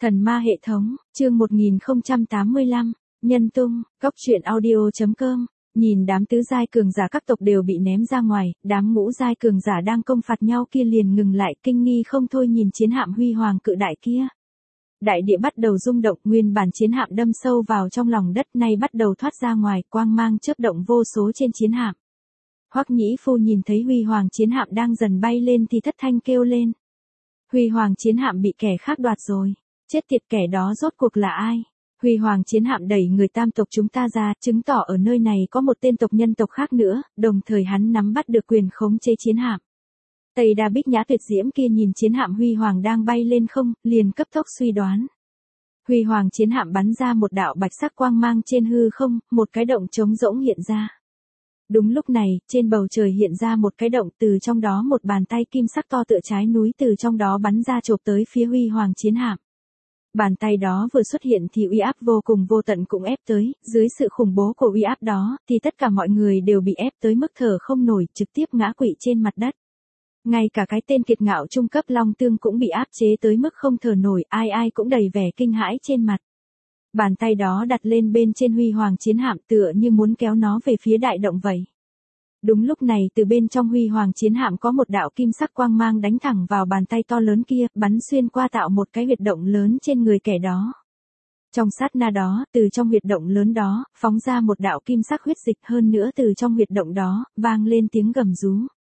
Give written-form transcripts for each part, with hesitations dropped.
Thần ma hệ thống, chương 1085, nhân tung, góc truyện audio.com, nhìn đám tứ giai cường giả các tộc đều bị ném ra ngoài, đám ngũ giai cường giả đang công phạt nhau kia liền ngừng lại kinh nghi không thôi nhìn chiến hạm huy hoàng cự đại kia. Đại địa bắt đầu rung động, nguyên bản chiến hạm đâm sâu vào trong lòng đất nay bắt đầu thoát ra ngoài, quang mang chớp động vô số trên chiến hạm. Hoắc Nhĩ Phu nhìn thấy huy hoàng chiến hạm đang dần bay lên thì thất thanh kêu lên. Huy hoàng chiến hạm bị kẻ khác đoạt rồi. Chết tiệt, kẻ đó rốt cuộc là ai? Huy hoàng chiến hạm đẩy người tam tộc chúng ta ra, chứng tỏ ở nơi này có một tên tộc nhân tộc khác nữa, đồng thời hắn nắm bắt được quyền khống chế chiến hạm. Tây Đa Bích Nhã tuyệt diễm kia nhìn chiến hạm huy hoàng đang bay lên không, liền cấp tốc suy đoán. Huy hoàng chiến hạm bắn ra một đạo bạch sắc quang mang trên hư không, một cái động trống rỗng hiện ra. Đúng lúc này, trên bầu trời hiện ra một cái động, từ trong đó một bàn tay kim sắc to tựa trái núi từ trong đó bắn ra chộp tới phía huy hoàng chiến hạm. Bàn tay đó vừa xuất hiện thì uy áp vô cùng vô tận cũng ép tới, dưới sự khủng bố của uy áp đó, thì tất cả mọi người đều bị ép tới mức thở không nổi, trực tiếp ngã quỵ trên mặt đất. Ngay cả cái tên kiệt ngạo trung cấp Long Tương cũng bị áp chế tới mức không thở nổi, ai ai cũng đầy vẻ kinh hãi trên mặt. Bàn tay đó đặt lên bên trên huy hoàng chiến hạm tựa như muốn kéo nó về phía đại động vậy. Đúng lúc này từ bên trong huy hoàng chiến hạm có một đạo kim sắc quang mang đánh thẳng vào bàn tay to lớn kia, bắn xuyên qua tạo một cái huyệt động lớn trên người kẻ đó. Trong sát na đó, từ trong huyệt động lớn đó, phóng ra một đạo kim sắc huyết dịch, hơn nữa từ trong huyệt động đó, vang lên tiếng gầm rú.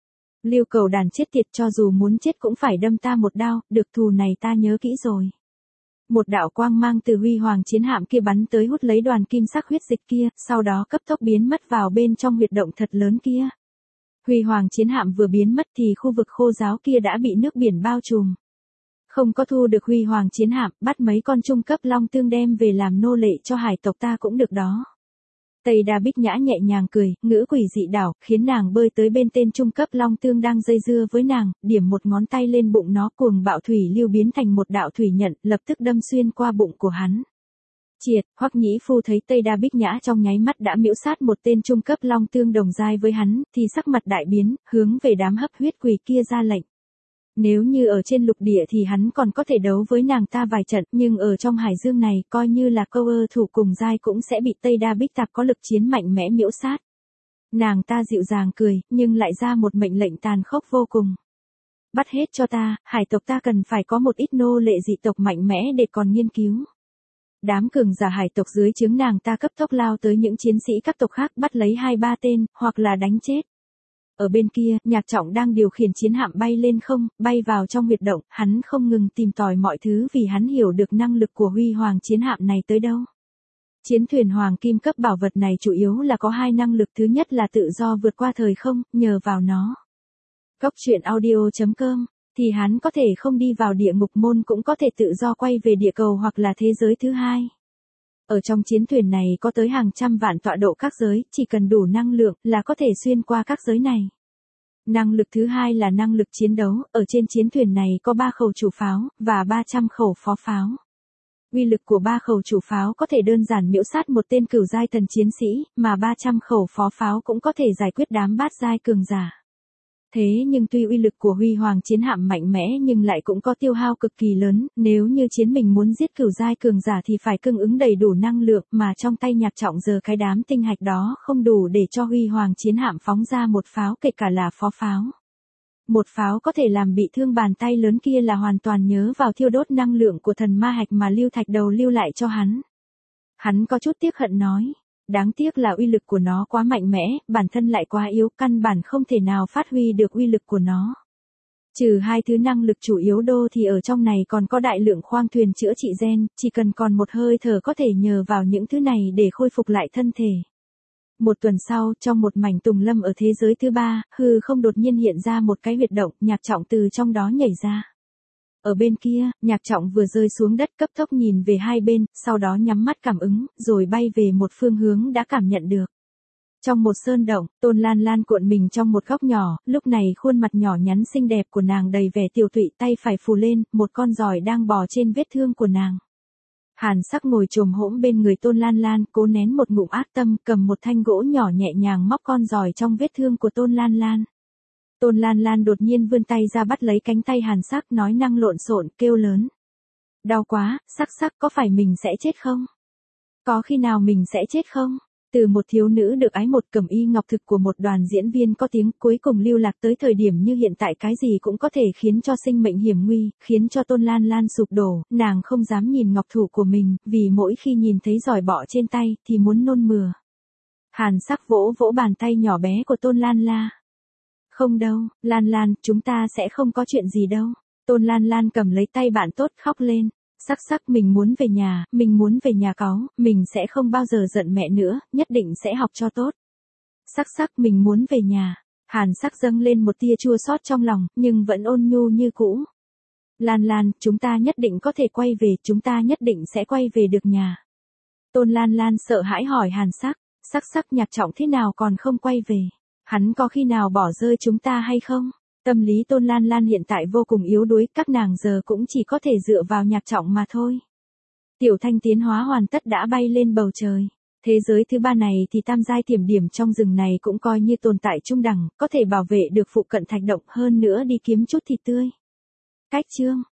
Lưu Cầu đàn chết tiệt, cho dù muốn chết cũng phải đâm ta một đao, được thù này ta nhớ kỹ rồi. Một đạo quang mang từ huy hoàng chiến hạm kia bắn tới hút lấy đoàn kim sắc huyết dịch kia, sau đó cấp tốc biến mất vào bên trong huyệt động thật lớn kia. Huy hoàng chiến hạm vừa biến mất thì khu vực khô giáo kia đã bị nước biển bao trùm. Không có thu được huy hoàng chiến hạm, bắt mấy con trung cấp Long Tương đem về làm nô lệ cho hải tộc ta cũng được đó. Tây Đa Bích Nhã nhẹ nhàng cười, ngữ quỷ dị đảo, khiến nàng bơi tới bên tên trung cấp Long Tương đang dây dưa với nàng, điểm một ngón tay lên bụng nó, cuồng bạo thủy lưu biến thành một đạo thủy nhận, lập tức đâm xuyên qua bụng của hắn. Triệt, Hoắc Nhĩ Phu thấy Tây Đa Bích Nhã trong nháy mắt đã miễu sát một tên trung cấp Long Tương đồng giai với hắn, thì sắc mặt đại biến, hướng về đám hấp huyết quỷ kia ra lệnh. Nếu như ở trên lục địa thì hắn còn có thể đấu với nàng ta vài trận, nhưng ở trong hải dương này, coi như là câu thủ cùng giai cũng sẽ bị Tây Đa Bích Tạp có lực chiến mạnh mẽ miễu sát. Nàng ta dịu dàng cười, nhưng lại ra một mệnh lệnh tàn khốc vô cùng. Bắt hết cho ta, hải tộc ta cần phải có một ít nô lệ dị tộc mạnh mẽ để còn nghiên cứu. Đám cường giả hải tộc dưới trướng nàng ta cấp tốc lao tới những chiến sĩ các tộc khác, bắt lấy 2-3 tên, hoặc là đánh chết. Ở bên kia, Nhạc Trọng đang điều khiển chiến hạm bay lên không, bay vào trong huyệt động, hắn không ngừng tìm tòi mọi thứ vì hắn hiểu được năng lực của huy hoàng chiến hạm này tới đâu. Chiến thuyền hoàng kim cấp bảo vật này chủ yếu là có hai năng lực, thứ nhất là tự do vượt qua thời không, nhờ vào nó. Góc truyện audio.com, thì hắn có thể không đi vào địa ngục môn cũng có thể tự do quay về địa cầu hoặc là thế giới thứ hai. Ở trong chiến thuyền này có tới hàng trăm vạn tọa độ các giới, chỉ cần đủ năng lượng là có thể xuyên qua các giới này. Năng lực thứ hai là năng lực chiến đấu, ở trên chiến thuyền này có 3 khẩu chủ pháo, và 300 khẩu phó pháo. Uy lực của 3 khẩu chủ pháo có thể đơn giản miễu sát một tên cửu giai thần chiến sĩ, mà 300 khẩu phó pháo cũng có thể giải quyết đám bát giai cường giả. Thế nhưng tuy uy lực của huy hoàng chiến hạm mạnh mẽ nhưng lại cũng có tiêu hao cực kỳ lớn, nếu như chiến mình muốn giết cửu giai cường giả thì phải cung ứng đầy đủ năng lượng, mà trong tay Nhạc Trọng giờ cái đám tinh hạch đó không đủ để cho huy hoàng chiến hạm phóng ra một pháo, kể cả là phó pháo. Một pháo có thể làm bị thương bàn tay lớn kia là hoàn toàn nhớ vào thiêu đốt năng lượng của thần ma hạch mà Lưu Thạch Đầu lưu lại cho hắn. Hắn có chút tiếc hận nói. Đáng tiếc là uy lực của nó quá mạnh mẽ, bản thân lại quá yếu, căn bản không thể nào phát huy được uy lực của nó. Trừ hai thứ năng lực chủ yếu đô thì ở trong này còn có đại lượng khoang thuyền chữa trị gen, chỉ cần còn một hơi thở có thể nhờ vào những thứ này để khôi phục lại thân thể. Một tuần sau, trong một mảnh tùng lâm ở thế giới thứ ba, hư không đột nhiên hiện ra một cái huyệt động, Nhạc Trọng từ trong đó nhảy ra. Ở bên kia, Nhạc Trọng vừa rơi xuống đất cấp tốc nhìn về hai bên, sau đó nhắm mắt cảm ứng, rồi bay về một phương hướng đã cảm nhận được. Trong một sơn động, Tôn Lan Lan cuộn mình trong một góc nhỏ, lúc này khuôn mặt nhỏ nhắn xinh đẹp của nàng đầy vẻ tiều tụy, tay phải phù lên, một con giòi đang bò trên vết thương của nàng. Hàn Sắc ngồi chồm hổm bên người Tôn Lan Lan, cố nén một ngụm ác tâm, cầm một thanh gỗ nhỏ nhẹ nhàng móc con giòi trong vết thương của Tôn Lan Lan. Tôn Lan Lan đột nhiên vươn tay ra bắt lấy cánh tay Hàn Sắc, nói năng lộn xộn, kêu lớn. Đau quá, sắc có phải mình sẽ chết không? Có khi nào mình sẽ chết không? Từ một thiếu nữ được ái một cẩm y ngọc thực của một đoàn diễn viên có tiếng cuối cùng lưu lạc tới thời điểm như hiện tại cái gì cũng có thể khiến cho sinh mệnh hiểm nguy, khiến cho Tôn Lan Lan sụp đổ, nàng không dám nhìn ngọc thủ của mình, vì mỗi khi nhìn thấy giỏi bọ trên tay thì muốn nôn mửa. Hàn Sắc vỗ vỗ bàn tay nhỏ bé của Tôn Lan La. Không đâu, Lan Lan, chúng ta sẽ không có chuyện gì đâu. Tôn Lan Lan cầm lấy tay bạn tốt khóc lên. Sắc mình muốn về nhà cáu, mình sẽ không bao giờ giận mẹ nữa, nhất định sẽ học cho tốt. Sắc mình muốn về nhà. Hàn Sắc dâng lên một tia chua xót trong lòng, nhưng vẫn ôn nhu như cũ. Lan Lan, chúng ta nhất định có thể quay về, chúng ta nhất định sẽ quay về được nhà. Tôn Lan Lan sợ hãi hỏi Hàn Sắc, Sắc Nhạc Trọng thế nào còn không quay về? Hắn có khi nào bỏ rơi chúng ta hay không? Tâm lý Tôn Lan Lan hiện tại vô cùng yếu đuối, các nàng giờ cũng chỉ có thể dựa vào Nhạc Trọng mà thôi. Tiểu Thanh tiến hóa hoàn tất đã bay lên bầu trời. Thế giới thứ ba này thì tam giai tiềm điểm trong rừng này cũng coi như tồn tại trung đẳng, có thể bảo vệ được phụ cận thạch động, hơn nữa đi kiếm chút thịt tươi. Cách chương